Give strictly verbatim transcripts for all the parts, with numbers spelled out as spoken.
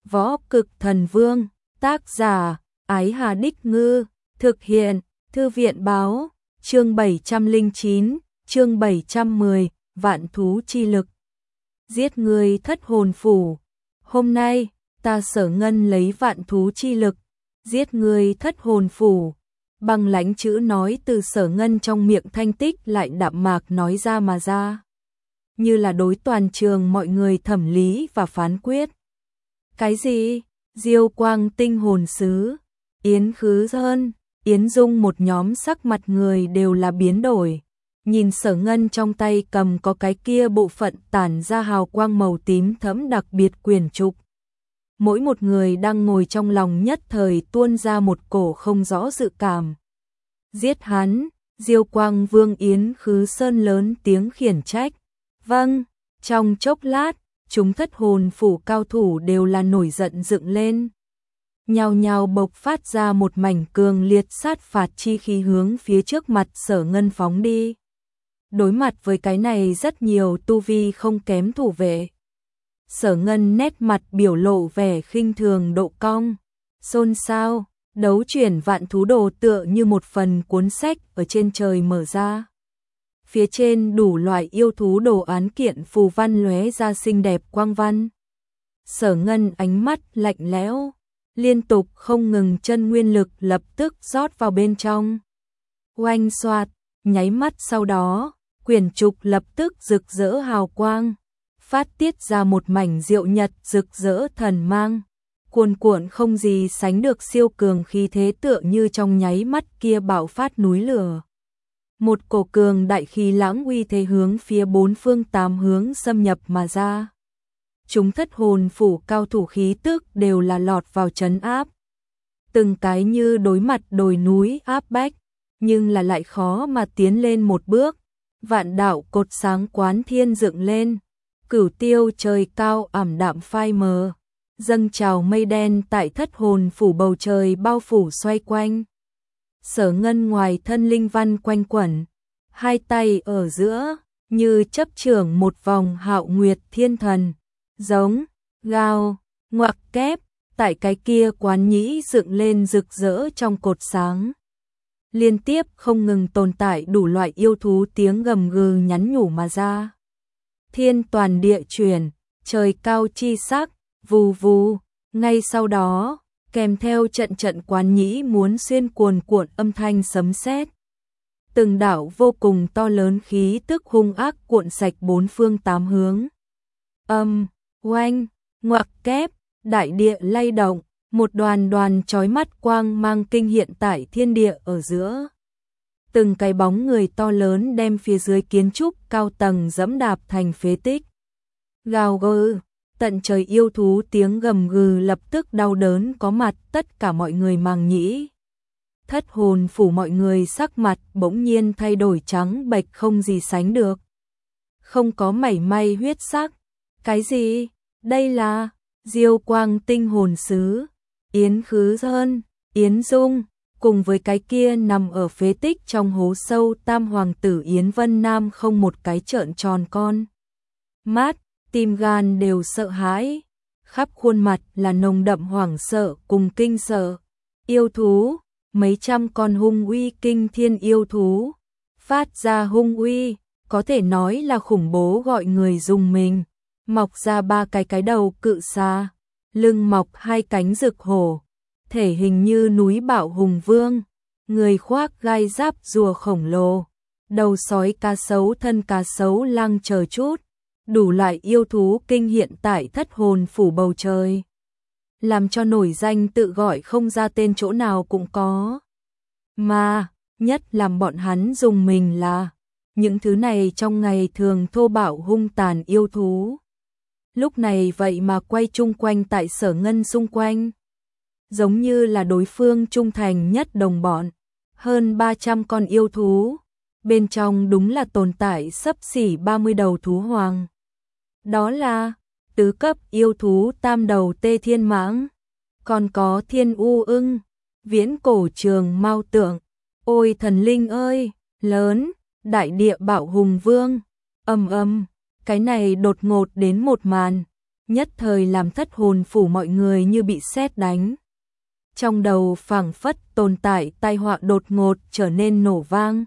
Võ Cực Thần Vương, tác giả, Ái Hà Đích Ngư, thực hiện, Thư viện Báo, chương bảy trăm lẻ chín, chương bảy trăm mười, Vạn Thú Chi Lực. Giết người thất hồn phủ. Hôm nay, ta Sở Ngân lấy vạn thú chi lực, giết người thất hồn phủ. Bằng lãnh chữ nói từ Sở Ngân trong miệng thanh tích lại đạm mạc nói ra mà ra. Như là đối toàn trường mọi người thẩm lý và phán quyết. Cái gì? Diêu Quang tinh hồn sứ, Yến Khứ Hơn, Yến Dung một nhóm sắc mặt người đều là biến đổi. Nhìn Sở Ngân trong tay cầm có cái kia bộ phận tản ra hào quang màu tím thẫm đặc biệt quyển trục. Mỗi một người đang ngồi trong lòng nhất thời tuôn ra một cổ không rõ dự cảm. Giết hắn, Diêu Quang Vương Yến Khứ Sơn lớn tiếng khiển trách. Vâng, trong chốc lát, chúng thất hồn phủ cao thủ đều là nổi giận dựng lên. Nhao nhao bộc phát ra một mảnh cường liệt sát phạt chi khí hướng phía trước mặt Sở Ngân phóng đi. Đối mặt với cái này rất nhiều tu vi không kém thủ vệ. Sở Ngân nét mặt biểu lộ vẻ khinh thường độ cong. Xôn xao, đấu chuyển vạn thú đồ tựa như một phần cuốn sách ở trên trời mở ra. Phía trên đủ loại yêu thú đồ án kiện phù văn lóe ra xinh đẹp quang văn. Sở Ngân ánh mắt lạnh lẽo, liên tục không ngừng chân nguyên lực lập tức rót vào bên trong. Oanh xoạt, nháy mắt sau đó, quyển trục lập tức rực rỡ hào quang, phát tiết ra một mảnh diệu nhật rực rỡ thần mang, cuồn cuộn không gì sánh được siêu cường khí thế tựa như trong nháy mắt kia bạo phát núi lửa. Một cổ cường đại khí lãng uy thế hướng phía bốn phương tám hướng xâm nhập mà ra. Chúng thất hồn phủ cao thủ khí tức đều là lọt vào trấn áp. Từng cái như đối mặt đồi núi áp bách, nhưng là lại khó mà tiến lên một bước. Vạn đạo cột sáng quán thiên dựng lên, cửu tiêu trời cao ảm đạm phai mờ, dâng trào mây đen tại thất hồn phủ bầu trời bao phủ xoay quanh. Sở Ngân ngoài thân linh văn quanh quẩn, hai tay ở giữa, như chấp trưởng một vòng hạo nguyệt thiên thần, giống, gào, ngoặc kép, tại cái kia quán nhĩ dựng lên rực rỡ trong cột sáng. Liên tiếp không ngừng tồn tại đủ loại yêu thú tiếng gầm gừ nhắn nhủ mà ra. Thiên toàn địa chuyển, trời cao chi sắc, vù vù, ngay sau đó, kèm theo trận trận quán nhĩ muốn xuyên cuồn cuộn âm thanh sấm sét. Từng đạo vô cùng to lớn khí tức hung ác cuộn sạch bốn phương tám hướng. Âm, oanh, ngoặc kép, đại địa lay động, một đoàn đoàn chói mắt quang mang kinh hiện tại thiên địa ở giữa. Từng cái bóng người to lớn đem phía dưới kiến trúc cao tầng dẫm đạp thành phế tích. Gào gừ, tận trời yêu thú tiếng gầm gừ lập tức đau đớn có mặt tất cả mọi người màng nhĩ. Thất hồn phủ mọi người sắc mặt bỗng nhiên thay đổi trắng bệch không gì sánh được. Không có mảy may huyết sắc. Cái gì? Đây là Diêu Quang tinh hồn sứ, Yến Khứ Hơn, Yến Dung, cùng với cái kia nằm ở phế tích trong hố sâu tam hoàng tử Yến Vân Nam không một cái trợn tròn con mắt, tim gan đều sợ hãi, khắp khuôn mặt là nồng đậm hoảng sợ cùng kinh sợ. Yêu thú, mấy trăm con hung uy kinh thiên yêu thú, phát ra hung uy, có thể nói là khủng bố gọi người rùng mình. Mọc ra ba cái cái đầu cự xà, lưng mọc hai cánh rực hổ, thể hình như núi Bảo Hùng Vương, người khoác gai giáp rùa khổng lồ, đầu sói cá sấu thân cá sấu lang chờ chút, đủ loại yêu thú kinh hiện tại thất hồn phủ bầu trời. Làm cho nổi danh tự gọi không ra tên chỗ nào cũng có. Mà, nhất làm bọn hắn dùng mình là, những thứ này trong ngày thường thô bạo hung tàn yêu thú. Lúc này vậy mà quay chung quanh tại Sở Ngân xung quanh. Giống như là đối phương trung thành nhất đồng bọn. Hơn ba trăm con yêu thú. Bên trong đúng là tồn tại xấp xỉ ba mươi đầu thú hoàng. Đó là tứ cấp yêu thú tam đầu tê thiên mãng. Còn có thiên u ưng, viễn cổ trường mao tượng. Ôi thần linh ơi, lớn, đại địa Bảo Hùng Vương. Ầm ầm. Cái này đột ngột đến một màn, nhất thời làm thất hồn phủ mọi người như bị sét đánh. Trong đầu phảng phất tồn tại tai họa đột ngột trở nên nổ vang.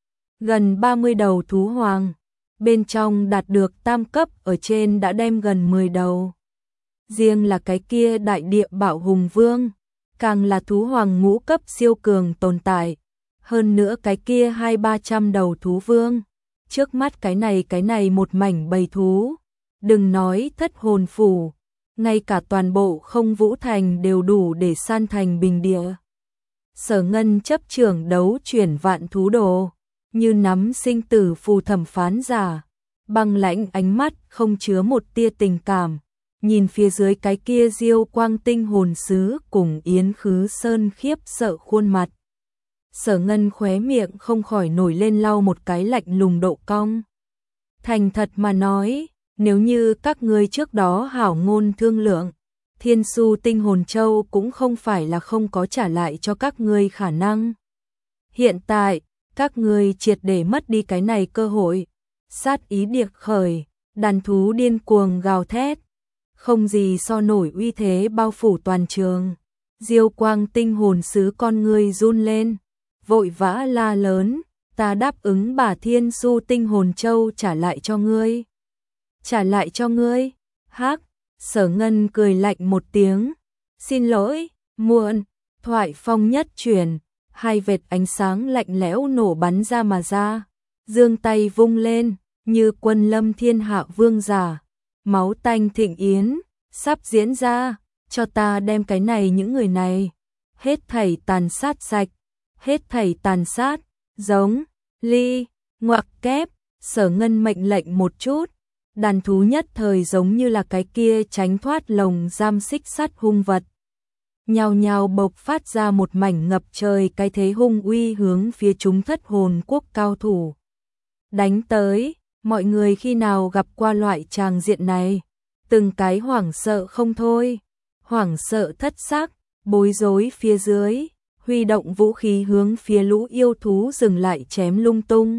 Gần ba mươi đầu thú hoàng, bên trong đạt được tam cấp, ở trên đã đem gần mười đầu. Riêng là cái kia đại địa bảo hùng vương, càng là thú hoàng ngũ cấp siêu cường tồn tại. Hơn nữa cái kia hai ba trăm đầu thú vương, trước mắt cái này cái này một mảnh bầy thú. Đừng nói thất hồn phủ, ngay cả toàn bộ không vũ thành đều đủ để san thành bình địa. Sở Ngân chấp trưởng đấu chuyển vạn thú đồ, như nắm sinh tử phù thẩm phán giả, băng lãnh ánh mắt không chứa một tia tình cảm, nhìn phía dưới cái kia diêu quang tinh hồn sứ cùng Yến Khứ Sơn khiếp sợ khuôn mặt. Sở Ngân khóe miệng không khỏi nổi lên lau một cái lạnh lùng độ cong. Thành thật mà nói, nếu như các ngươi trước đó hảo ngôn thương lượng, Thiên Su Tinh Hồn Châu cũng không phải là không có trả lại cho các ngươi khả năng. Hiện tại, các ngươi triệt để mất đi cái này cơ hội, sát ý điệp khởi, đàn thú điên cuồng gào thét, không gì so nổi uy thế bao phủ toàn trường. Diêu quang tinh hồn sứ con ngươi run lên, vội vã la lớn, ta đáp ứng bà Thiên Su Tinh Hồn Châu trả lại cho ngươi. Trả lại cho ngươi? Hắc, Sở Ngân cười lạnh một tiếng, xin lỗi, muộn. Thoại phong nhất chuyển, hai vệt ánh sáng lạnh lẽo nổ bắn ra mà ra, giương tay vung lên, như quân lâm thiên hạ vương giả, máu tanh thịnh yến, sắp diễn ra, cho ta đem cái này những người này, hết thảy tàn sát sạch, hết thảy tàn sát, giống, ly, ngoặc kép. Sở Ngân mệnh lệnh một chút, đàn thú nhất thời giống như là cái kia tránh thoát lồng giam xích sắt hung vật. Nhào nhào bộc phát ra một mảnh ngập trời cái thế hung uy hướng phía chúng thất hồn quốc cao thủ. Đánh tới, mọi người khi nào gặp qua loại tràng diện này, từng cái hoảng sợ không thôi, hoảng sợ thất xác, bối rối phía dưới, huy động vũ khí hướng phía lũ yêu thú dừng lại chém lung tung.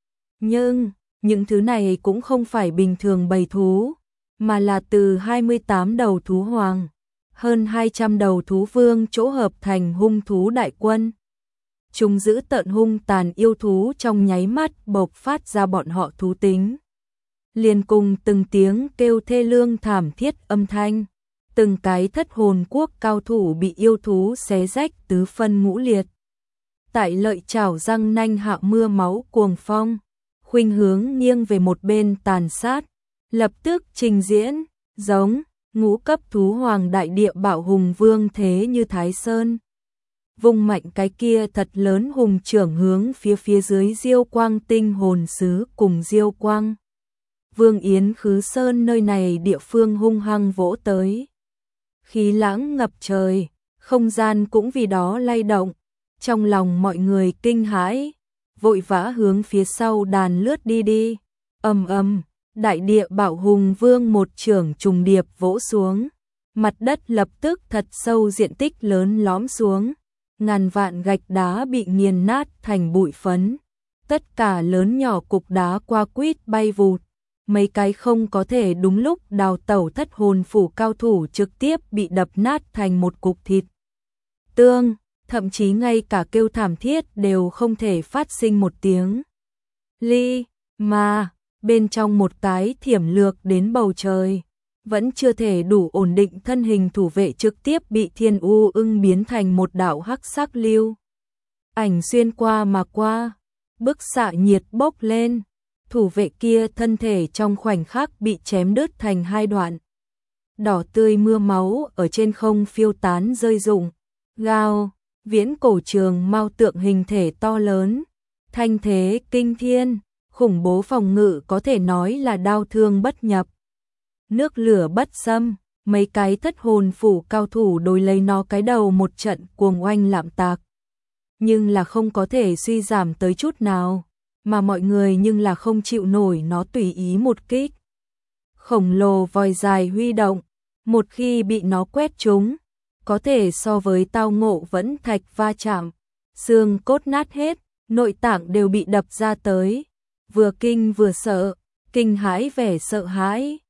Nhưng, những thứ này cũng không phải bình thường bầy thú, mà là từ hai mươi tám đầu thú hoàng, hơn hai trăm đầu thú vương chỗ hợp thành hung thú đại quân. Chúng giữ tợn hung tàn yêu thú trong nháy mắt bộc phát ra bọn họ thú tính. Liền cùng từng tiếng kêu thê lương thảm thiết âm thanh, từng cái thất hồn quốc cao thủ bị yêu thú xé rách tứ phân ngũ liệt. Tại lợi chảo răng nanh hạ mưa máu cuồng phong, khuynh hướng nghiêng về một bên tàn sát, lập tức trình diễn, giống, ngũ cấp thú hoàng đại địa bảo hùng vương thế như Thái Sơn. Vùng mạnh cái kia thật lớn hùng trưởng hướng phía phía dưới diêu quang tinh hồn sứ cùng diêu quang. Vương Yến Khứ Sơn nơi này địa phương hung hăng vỗ tới. Khí lãng ngập trời, không gian cũng vì đó lay động, trong lòng mọi người kinh hãi, vội vã hướng phía sau đàn lướt đi đi. Ầm ầm, đại địa bảo hùng vương một trưởng trùng điệp vỗ xuống, mặt đất lập tức thật sâu diện tích lớn lõm xuống, ngàn vạn gạch đá bị nghiền nát thành bụi phấn, tất cả lớn nhỏ cục đá qua quýt bay vụt, mấy cái không có thể đúng lúc đào tẩu thất hồn phủ cao thủ trực tiếp bị đập nát thành một cục thịt tương, thậm chí ngay cả kêu thảm thiết đều không thể phát sinh một tiếng. Ly, mà, bên trong một cái thiểm lược đến bầu trời, vẫn chưa thể đủ ổn định thân hình thủ vệ trực tiếp bị Thiên U ưng biến thành một đạo hắc sắc lưu. Ảnh xuyên qua mà qua, bức xạ nhiệt bốc lên, thủ vệ kia thân thể trong khoảnh khắc bị chém đứt thành hai đoạn. Đỏ tươi mưa máu ở trên không phiêu tán rơi rụng, gào, viễn cổ trường mao tượng hình thể to lớn, thanh thế kinh thiên, khủng bố phòng ngự có thể nói là đao thương bất nhập. Nước lửa bất xâm, mấy cái thất hồn phủ cao thủ đối lấy nó cái đầu một trận cuồng oanh lạm tạc. Nhưng là không có thể suy giảm tới chút nào, mà mọi người nhưng là không chịu nổi nó tùy ý một kích. Khổng lồ vòi dài huy động, một khi bị nó quét trúng, có thể so với tao ngộ vẫn thạch va chạm, xương cốt nát hết, nội tạng đều bị đập ra tới, vừa kinh vừa sợ, kinh hãi vẻ sợ hãi.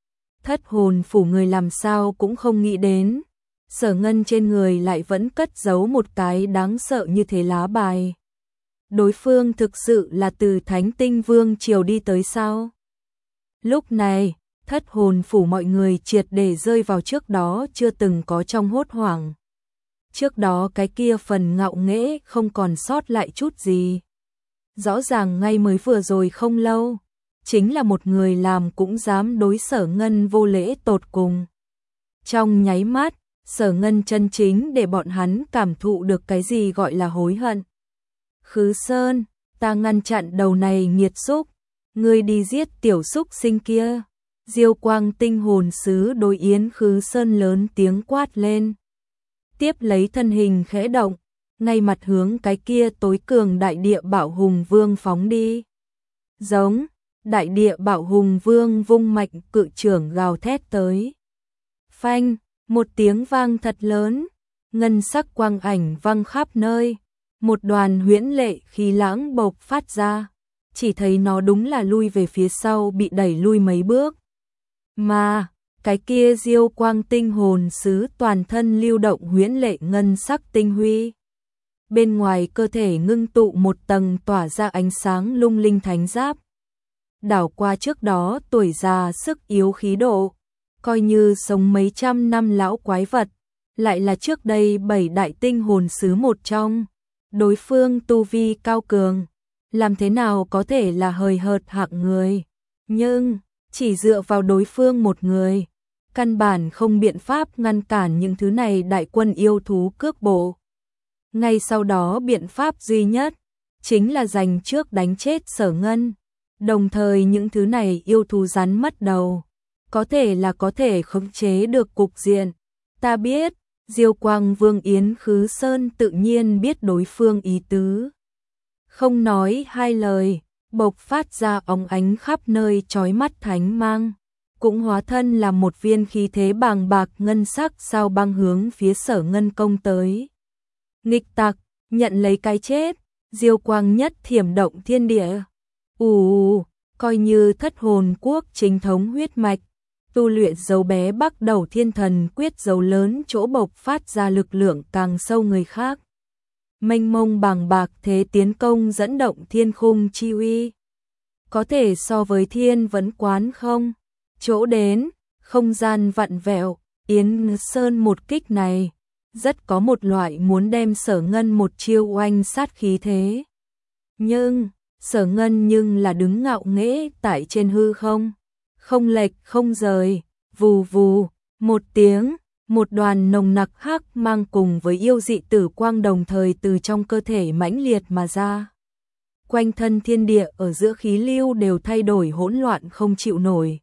Thất hồn phủ người làm sao cũng không nghĩ đến, Sở Ngân trên người lại vẫn cất giấu một cái đáng sợ như thế lá bài. Đối phương thực sự là từ Thánh Tinh Vương triều đi tới sao? Lúc này, thất hồn phủ mọi người triệt để rơi vào trước đó chưa từng có trong hốt hoảng. Trước đó cái kia phần ngạo nghễ không còn sót lại chút gì. Rõ ràng ngay mới vừa rồi không lâu, chính là một người làm cũng dám đối Sở Ngân vô lễ tột cùng. Trong nháy mắt, Sở Ngân chân chính để bọn hắn cảm thụ được cái gì gọi là hối hận. Khứ Sơn, ta ngăn chặn đầu này nghiệt xúc, ngươi đi giết tiểu xúc sinh kia. Diêu Quang tinh hồn sứ đối Yến Khứ Sơn lớn tiếng quát lên. Tiếp lấy thân hình khẽ động, ngay mặt hướng cái kia tối cường đại địa bảo hùng vương phóng đi. Giống, đại địa bảo hùng vương vung mạnh cự trưởng gào thét tới. Phanh, một tiếng vang thật lớn, ngân sắc quang ảnh văng khắp nơi, một đoàn huyễn lệ khí lãng bộc phát ra, chỉ thấy nó đúng là lui về phía sau bị đẩy lui mấy bước. Mà, cái kia Diêu Quang tinh hồn sứ toàn thân lưu động huyễn lệ ngân sắc tinh huy. Bên ngoài cơ thể ngưng tụ một tầng tỏa ra ánh sáng lung linh thánh giáp. Đảo qua trước đó tuổi già sức yếu khí độ, coi như sống mấy trăm năm lão quái vật, lại là trước đây bảy đại tinh hồn sứ một trong. Đối phương tu vi cao cường, làm thế nào có thể là hời hợt hạng người. Nhưng, chỉ dựa vào đối phương một người, căn bản không biện pháp ngăn cản những thứ này đại quân yêu thú cước bộ. Ngay sau đó biện pháp duy nhất, chính là giành trước đánh chết Sở Ngân. Đồng thời những thứ này yêu thú rắn mất đầu, có thể là có thể khống chế được cục diện. Ta biết, Diêu Quang Vương Yến Khứ Sơn tự nhiên biết đối phương ý tứ. Không nói hai lời, bộc phát ra óng ánh khắp nơi chói mắt thánh mang, cũng hóa thân là một viên khí thế bàng bạc ngân sắc sao băng hướng phía Sở Ngân công tới. Nghịch tặc, nhận lấy cái chết, Diêu Quang nhất thiểm động thiên địa. Ù, coi như thất hồn quốc chính thống huyết mạch, tu luyện dấu bé bắt đầu thiên thần quyết dấu lớn chỗ bộc phát ra lực lượng càng sâu người khác. Mênh mông bàng bạc thế tiến công dẫn động thiên khung chi uy. Có thể so với thiên vấn quán không? Chỗ đến, không gian vặn vẹo, Yến Sơn một kích này, rất có một loại muốn đem Sở Ngân một chiêu oanh sát khí thế. Nhưng, Sở Ngân nhưng là đứng ngạo nghễ tại trên hư không, không lệch không rời, vù vù, một tiếng, một đoàn nồng nặc hắc mang cùng với yêu dị tử quang đồng thời từ trong cơ thể mãnh liệt mà ra. Quanh thân thiên địa ở giữa khí lưu đều thay đổi hỗn loạn không chịu nổi.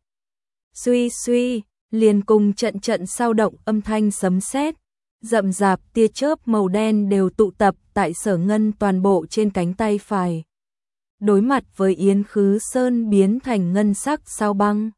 Suy suy, liền cùng trận trận sao động âm thanh sấm sét, rậm rạp tia chớp màu đen đều tụ tập tại Sở Ngân toàn bộ trên cánh tay phải. Đối mặt với Yến Khứ Sơn biến thành ngân sắc sao băng.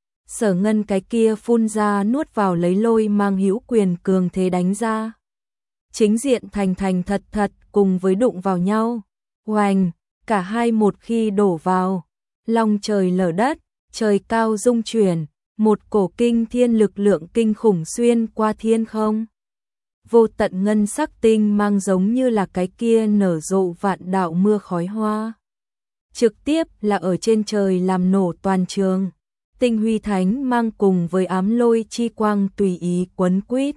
Sở Ngân cái kia phun ra nuốt vào lấy lôi mang hữu quyền cường thế đánh ra. Chính diện thành thành thật thật cùng với đụng vào nhau. Oành, cả hai một khi đổ vào. Long trời lở đất, trời cao rung chuyển, một cổ kinh thiên lực lượng kinh khủng xuyên qua thiên không. Vô tận ngân sắc tinh mang giống như là cái kia nở rộ vạn đạo mưa khói hoa. Trực tiếp là ở trên trời làm nổ toàn trường. Tinh huy thánh mang cùng với ám lôi chi quang tùy ý quấn quýt.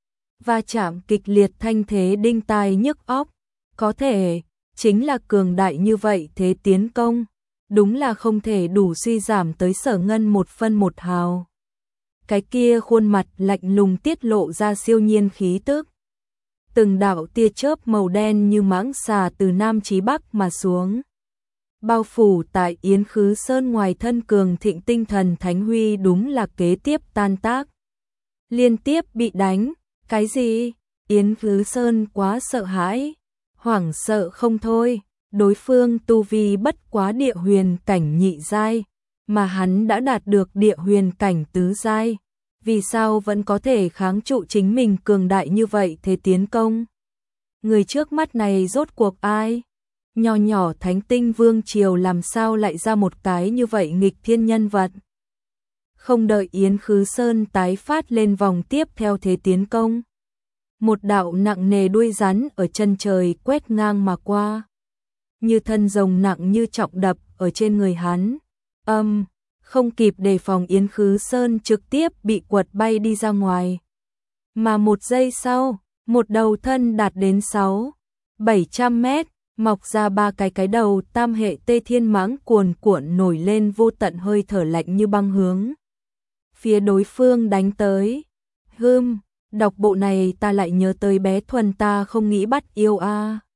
Va chạm kịch liệt thanh thế đinh tai nhức óc. Có thể, chính là cường đại như vậy thế tiến công. Đúng là không thể đủ suy giảm tới Sở Ngân một phân một hào. Cái kia khuôn mặt lạnh lùng tiết lộ ra siêu nhiên khí tức. Từng đạo tia chớp màu đen như mãng xà từ nam chí bắc mà xuống. Bao phủ tại Yến Khứ Sơn ngoài thân cường thịnh tinh thần thánh huy đúng là kế tiếp tan tác. Liên tiếp bị đánh, cái gì? Yến Khứ Sơn quá sợ hãi, hoảng sợ không thôi, đối phương tu vi bất quá địa huyền cảnh nhị giai, mà hắn đã đạt được địa huyền cảnh tứ giai, vì sao vẫn có thể kháng trụ chính mình cường đại như vậy thế tiến công? Người trước mắt này rốt cuộc ai? Nho nhỏ Thánh Tinh Vương triều làm sao lại ra một cái như vậy nghịch thiên nhân vật? Không đợi Yến Khứ Sơn tái phát lên vòng tiếp theo thế tiến công. Một đạo nặng nề đuôi rắn ở chân trời quét ngang mà qua. Như thân rồng nặng như trọng đập ở trên người hắn. Âm, không kịp đề phòng Yến Khứ Sơn trực tiếp bị quật bay đi ra ngoài. Mà một giây sau, một đầu thân đạt đến sáu, bảy trăm mét, mọc ra ba cái cái đầu tam hệ tê thiên mãng cuồn cuộn nổi lên vô tận hơi thở lạnh như băng hướng phía đối phương đánh tới. Hừm, đọc bộ này ta lại nhớ tới bé Thuần ta không nghĩ bắt yêu a.